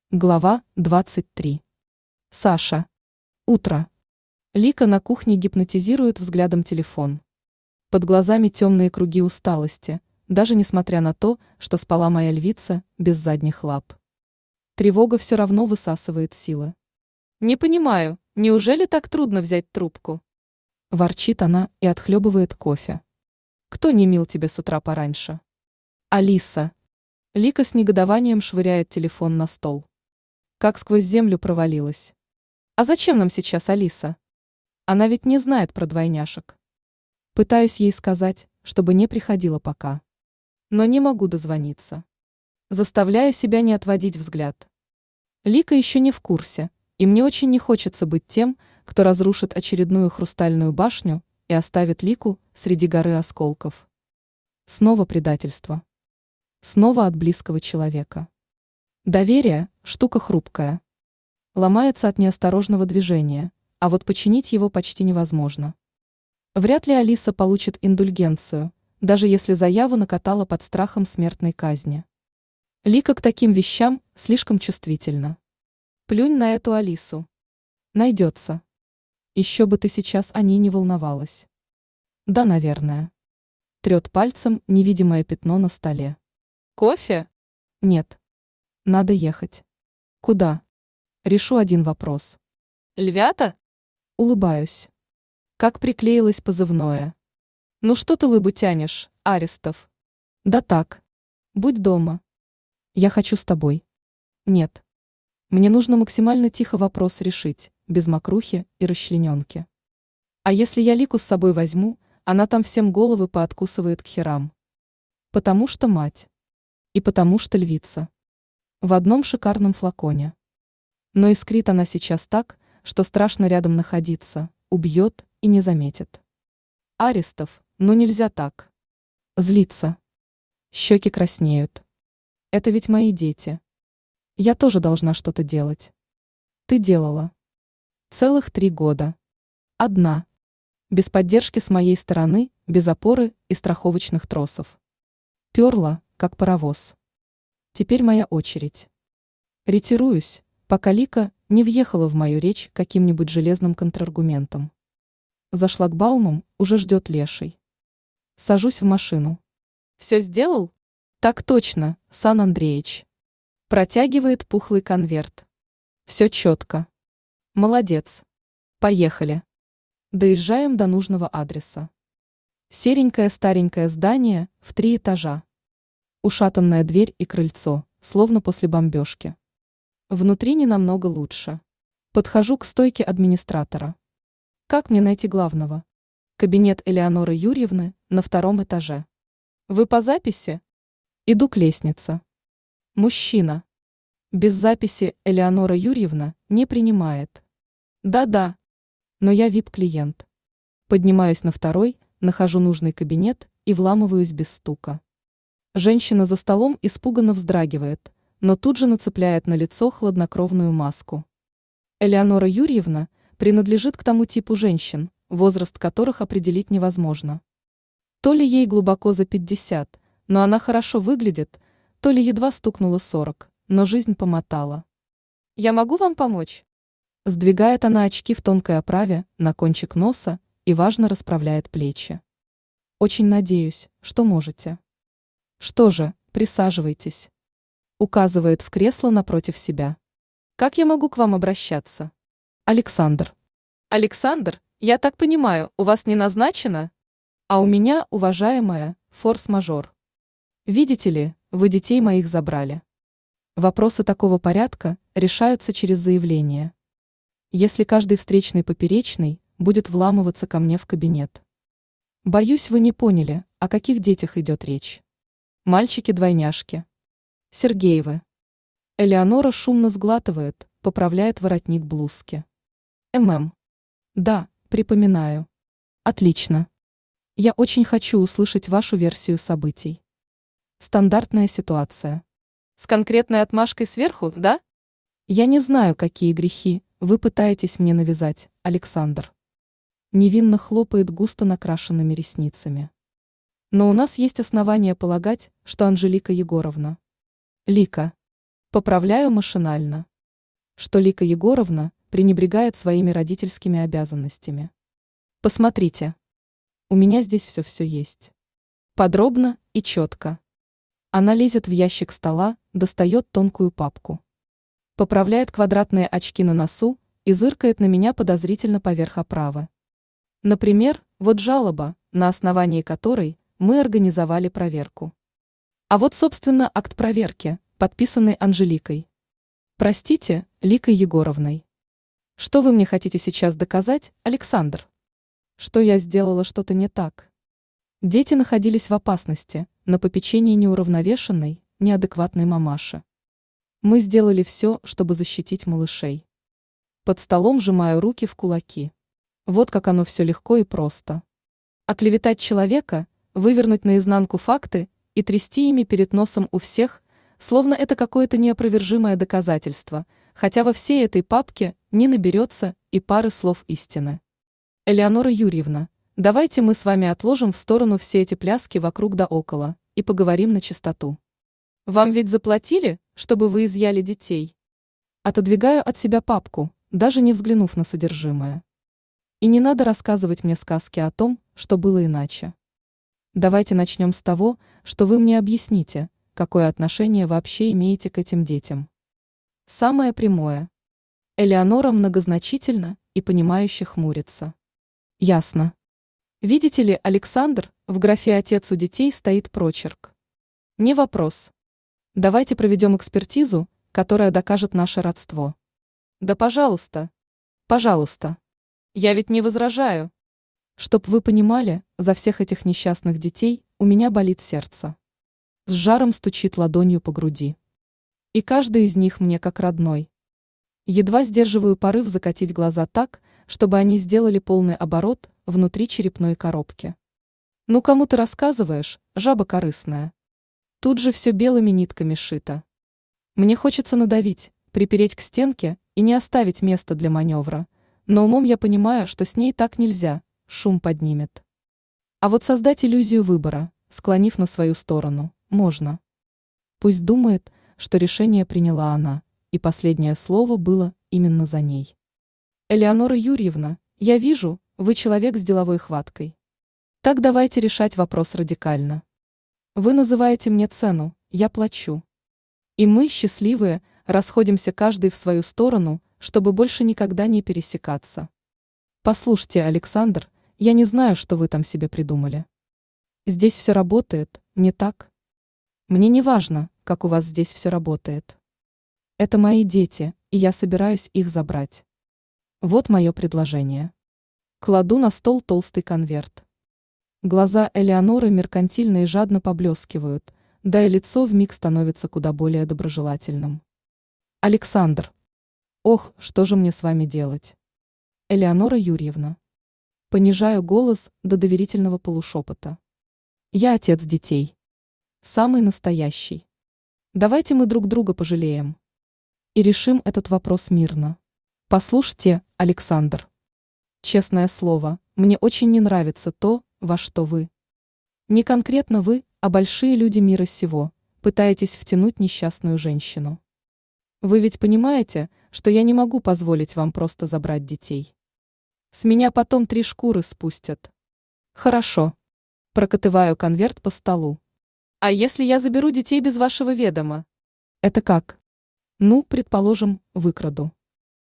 Глава 23. Саша. Утро. Лика на кухне гипнотизирует взглядом телефон. Под глазами темные круги усталости, даже несмотря на то, что спала моя львица без задних лап. Тревога все равно высасывает силы. «Не понимаю, неужели так трудно взять трубку?» Ворчит она и отхлебывает кофе. «Кто не мил тебе с утра пораньше?» «Алиса». Лика с негодованием швыряет телефон на стол. Как сквозь землю провалилась. А зачем нам сейчас Алиса? Она ведь не знает про двойняшек. Пытаюсь ей сказать, чтобы не приходила пока. Но не могу дозвониться. Заставляю себя не отводить взгляд. Лика еще не в курсе, и мне очень не хочется быть тем, кто разрушит очередную хрустальную башню и оставит Лику среди горы осколков. Снова предательство. Снова от близкого человека. Доверие – штука хрупкая. Ломается от неосторожного движения, а вот починить его почти невозможно. Вряд ли Алиса получит индульгенцию, даже если заяву накатала под страхом смертной казни. Лика к таким вещам слишком чувствительна. Плюнь на эту Алису. Найдется. Еще бы ты сейчас о ней не волновалась. Да, наверное. Трет пальцем невидимое пятно на столе. Кофе? Нет. Надо ехать. Куда? Решу один вопрос. Львята? Улыбаюсь. Как приклеилось позывное. Ну что ты лыбу тянешь, Арестов? Да так. Будь дома. Я хочу с тобой. Нет. Мне нужно максимально тихо вопрос решить, без мокрухи и расчлененки. А если я Лику с собой возьму, она там всем головы пооткусывает к херам. Потому что мать. И потому что львица. В одном шикарном флаконе. Но искрит она сейчас так, что страшно рядом находиться, убьет и не заметит. Арестов, ну нельзя так. Злиться. Щеки краснеют. Это ведь мои дети. Я тоже должна что-то делать. Ты делала. Целых 3 года. Одна. Без поддержки с моей стороны, без опоры и страховочных тросов. Перла, как паровоз. Теперь моя очередь. Ретируюсь, пока Лика не въехала в мою речь каким-нибудь железным контраргументом. За шлагбаумом уже ждет леший. Сажусь в машину. Все сделал? Так точно, Сан Андреич. Протягивает пухлый конверт. Все четко. Молодец. Поехали. Доезжаем до нужного адреса. Серенькое старенькое здание в 3 этажа. Ушатанная дверь и крыльцо, словно после бомбежки. Внутри не намного лучше. Подхожу к стойке администратора. Как мне найти главного? Кабинет Элеоноры Юрьевны на 2 этаже. Вы по записи? Иду к лестнице. Мужчина. Без записи Элеонора Юрьевна не принимает. Да-да. Но я VIP-клиент. Поднимаюсь на 2-й, нахожу нужный кабинет и вламываюсь без стука. Женщина за столом испуганно вздрагивает, но тут же нацепляет на лицо хладнокровную маску. Элеонора Юрьевна принадлежит к тому типу женщин, возраст которых определить невозможно. То ли ей глубоко за 50, но она хорошо выглядит, то ли едва стукнуло 40, но жизнь помотала. «Я могу вам помочь?» Сдвигает она очки в тонкой оправе на кончик носа и важно расправляет плечи. «Очень надеюсь, что можете». «Что же, присаживайтесь», — указывает в кресло напротив себя. «Как я могу к вам обращаться?» «Александр». «Александр, я так понимаю, у вас не назначено?» «А у меня, уважаемая, форс-мажор. Видите ли, вы детей моих забрали. Вопросы такого порядка решаются через заявление. Если каждый встречный поперечный будет вламываться ко мне в кабинет. Боюсь, вы не поняли, о каких детях идет речь. Мальчики-двойняшки. Сергеевы». Элеонора шумно сглатывает, поправляет воротник блузки. Да, припоминаю. Отлично. Я очень хочу услышать вашу версию событий. Стандартная ситуация. С конкретной отмашкой сверху, да? Я не знаю, какие грехи вы пытаетесь мне навязать, Александр. Невинно хлопает густо накрашенными ресницами. Но у нас есть основания полагать, что Анжелика Егоровна. Лика. Поправляю машинально, что Лика Егоровна пренебрегает своими родительскими обязанностями. Посмотрите. У меня здесь все есть. Подробно и четко. Она лезет в ящик стола, достает тонкую папку. Поправляет квадратные очки на носу и зыркает на меня подозрительно поверх оправы. Например, вот жалоба, на основании которой мы организовали проверку. А вот, собственно, акт проверки, подписанный Анжеликой. Простите, Ликой Егоровной. Что вы мне хотите сейчас доказать, Александр? Что я сделала что-то не так? Дети находились в опасности, на попечении неуравновешенной, неадекватной мамаши. Мы сделали все, чтобы защитить малышей. Под столом сжимаю руки в кулаки. Вот как оно все легко и просто. Оклеветать человека, вывернуть наизнанку факты и трясти ими перед носом у всех, словно это какое-то неопровержимое доказательство, хотя во всей этой папке не наберется и пары слов истины. Элеонора Юрьевна, давайте мы с вами отложим в сторону все эти пляски вокруг да около и поговорим на чистоту. Вам ведь заплатили, чтобы вы изъяли детей? Отодвигаю от себя папку, даже не взглянув на содержимое. И не надо рассказывать мне сказки о том, что было иначе. Давайте начнем с того, что вы мне объясните, какое отношение вообще имеете к этим детям. Самое прямое. Элеонора многозначительно и понимающе хмурится. Ясно. Видите ли, Александр, в графе «Отец у детей» стоит прочерк. Не вопрос. Давайте проведем экспертизу, которая докажет наше родство. Да пожалуйста. Пожалуйста. Я ведь не возражаю. Чтоб вы понимали, за всех этих несчастных детей у меня болит сердце. С жаром стучит ладонью по груди. И каждый из них мне как родной. Едва сдерживаю порыв закатить глаза так, чтобы они сделали полный оборот внутри черепной коробки. Ну кому ты рассказываешь, жаба корыстная? Тут же все белыми нитками шито. Мне хочется надавить, припереть к стенке и не оставить места для маневра, но умом я понимаю, что с ней так нельзя, шум поднимет. А вот создать иллюзию выбора, склонив на свою сторону, можно. Пусть думает, что решение приняла она, и последнее слово было именно за ней. Элеонора Юрьевна, я вижу, вы человек с деловой хваткой. Так давайте решать вопрос радикально. Вы называете мне цену, я плачу. И мы, счастливые, расходимся каждый в свою сторону, чтобы больше никогда не пересекаться. Послушайте, Александр, я не знаю, что вы там себе придумали. Здесь все работает, не так? Мне не важно, как у вас здесь все работает. Это мои дети, и я собираюсь их забрать. Вот мое предложение. Кладу на стол толстый конверт. Глаза Элеоноры меркантильно и жадно поблескивают, да и лицо вмиг становится куда более доброжелательным. Александр. Ох, что же мне с вами делать? Элеонора Юрьевна. Понижаю голос до доверительного полушепота. Я отец детей. Самый настоящий. Давайте мы друг друга пожалеем. И решим этот вопрос мирно. Послушайте, Александр. Честное слово, мне очень не нравится то, во что вы. Не конкретно вы, а большие люди мира сего, пытаетесь втянуть несчастную женщину. Вы ведь понимаете, что я не могу позволить вам просто забрать детей. С меня потом 3 шкуры спустят. Хорошо. Прокатываю конверт по столу. А если я заберу детей без вашего ведома? Это как? Ну, предположим, выкраду.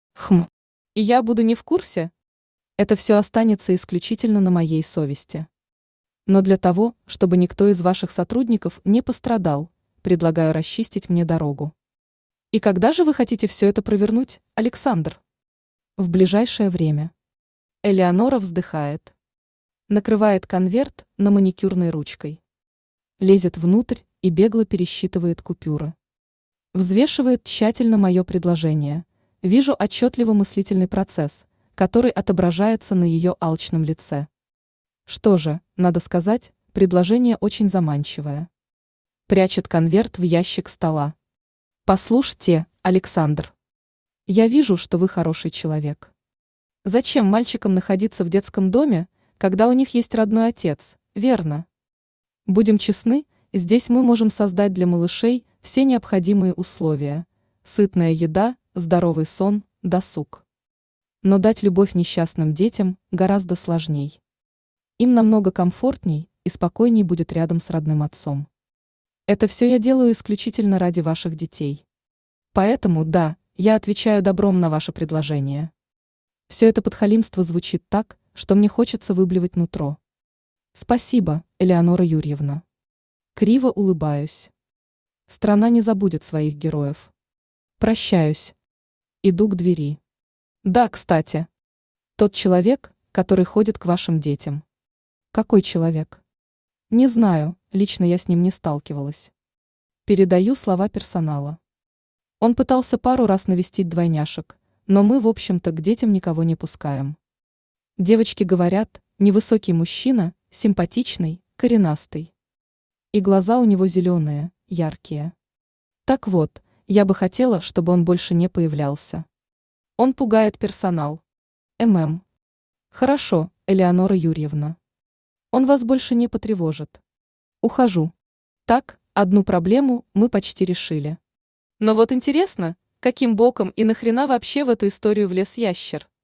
И я буду не в курсе? Это все останется исключительно на моей совести. Но для того, чтобы никто из ваших сотрудников не пострадал, предлагаю расчистить мне дорогу. И когда же вы хотите все это провернуть, Александр? В ближайшее время. Элеонора вздыхает. Накрывает конверт на маникюрной ручкой. Лезет внутрь и бегло пересчитывает купюры. Взвешивает тщательно мое предложение. Вижу отчетливо мыслительный процесс, который отображается на ее алчном лице. Что же, надо сказать, предложение очень заманчивое. Прячет конверт в ящик стола. Послушайте, Александр. Я вижу, что вы хороший человек. Зачем мальчикам находиться в детском доме, когда у них есть родной отец, верно? Будем честны, здесь мы можем создать для малышей все необходимые условия. Сытная еда, здоровый сон, досуг. Но дать любовь несчастным детям гораздо сложней. Им намного комфортней и спокойней будет рядом с родным отцом. Это все я делаю исключительно ради ваших детей. Поэтому, да, я отвечаю добром на ваше предложение. Все это подхалимство звучит так, что мне хочется выблевать нутро. Спасибо, Элеонора Юрьевна. Криво улыбаюсь. Страна не забудет своих героев. Прощаюсь. Иду к двери. Да, кстати. Тот человек, который ходит к вашим детям. Какой человек? Не знаю, лично я с ним не сталкивалась. Передаю слова персонала. Он пытался пару раз навестить двойняшек, но мы, в общем-то, к детям никого не пускаем. Девочки говорят, невысокий мужчина, симпатичный, коренастый. И глаза у него зеленые, яркие. Так вот, я бы хотела, чтобы он больше не появлялся. Он пугает персонал. Хорошо, Элеонора Юрьевна. Он вас больше не потревожит. Ухожу. Так, одну проблему мы почти решили. Но вот интересно, каким боком и нахрена вообще в эту историю влез ящер?